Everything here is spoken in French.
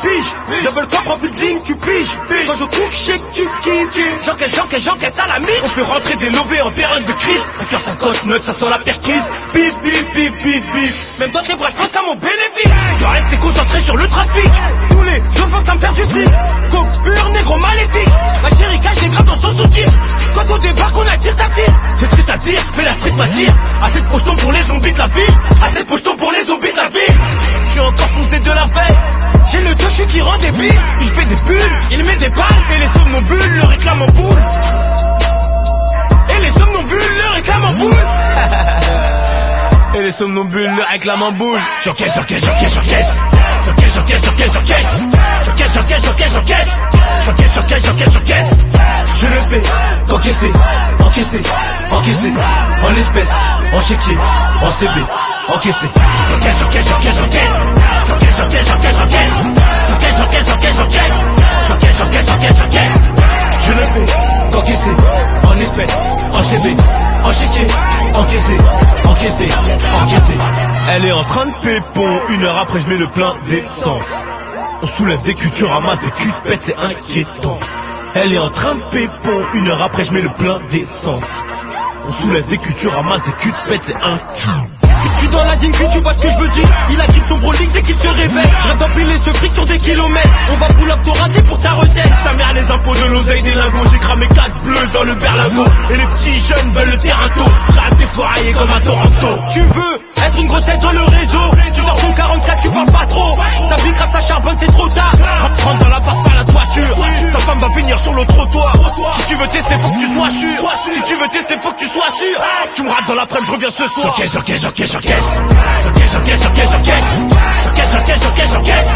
piges. Double cop en plus de ligne, tu piges. Quand je cook, je sais que tu kiffes. J'encaisse à la mythe. On fait rentrer des lovés en période de crise. 5 heures 59, ça sent la perquise. Bif. Même dans tes bras, je pense qu'à mon bénéfice. Je dois rester concentré sur le trafic. Tous les jours, je pense qu'à me faire du fric. Coke pur, négro maléfique. Ma chérie cache les grammes dans son soutien. Quand on débarque, on attire ta tire. C'est triste à dire, mais la street m'attire. Assez de pochetons pour les zombies de la ville. Assez de pochetons pour les zombies de la ville. Je suis encore foncé de la veille. J'ai le toucher qui rend des billes. Il fait des bulles, il met des balles. Et les somnambules le réclament en boule. Et les somnambules le réclament en boule. Et les somnambules le réclament en boule. J'encaisse. J'encaisse. Je le fais, encaisser. En espèces, en chéquier, en CB, encaisser. J'encaisse. Je le fais, encaisser. En espèces, en CB, en chéquier, encaisser. Elle est en train de pépon, 1 heure après je mets le plein d'essence. On soulève des culs, tu ramasses des culs de pète, c'est inquiétant. Elle est en train de pépon, 1 heure après je mets le plein d'essence. On soulève des culs, tu ramasses des culs de pète, c'est inquiétant. Je suis dans la zine, tu vois ce que je veux dire. Il a grippe son brolique dès qu'il se réveille. Je rêve d'empiler ce fric sur des kilomètres. On va pull up ton radis pour ta recette. Sa mère les impôts de l'oseille des lingots. J'ai cramé 4 bleus dans le berlingot. Et les petits jeunes veulent le terrain tôt. Rate t'es foiraillé comme à Toronto. Tu veux être une grosse tête dans le réseau. Tu sors ton 44, tu parles pas trop. Sa vie grave, ça charbonne, c'est trop tard. Rentre dans la part par la toiture. Ta femme va finir sur le trottoir. Si tu veux tester, faut que tu sois sûr. Si tu veux tester, faut que tu sois sûr. Tu me rates dans l'après-midi, je reviens ce soir. J'encaisse.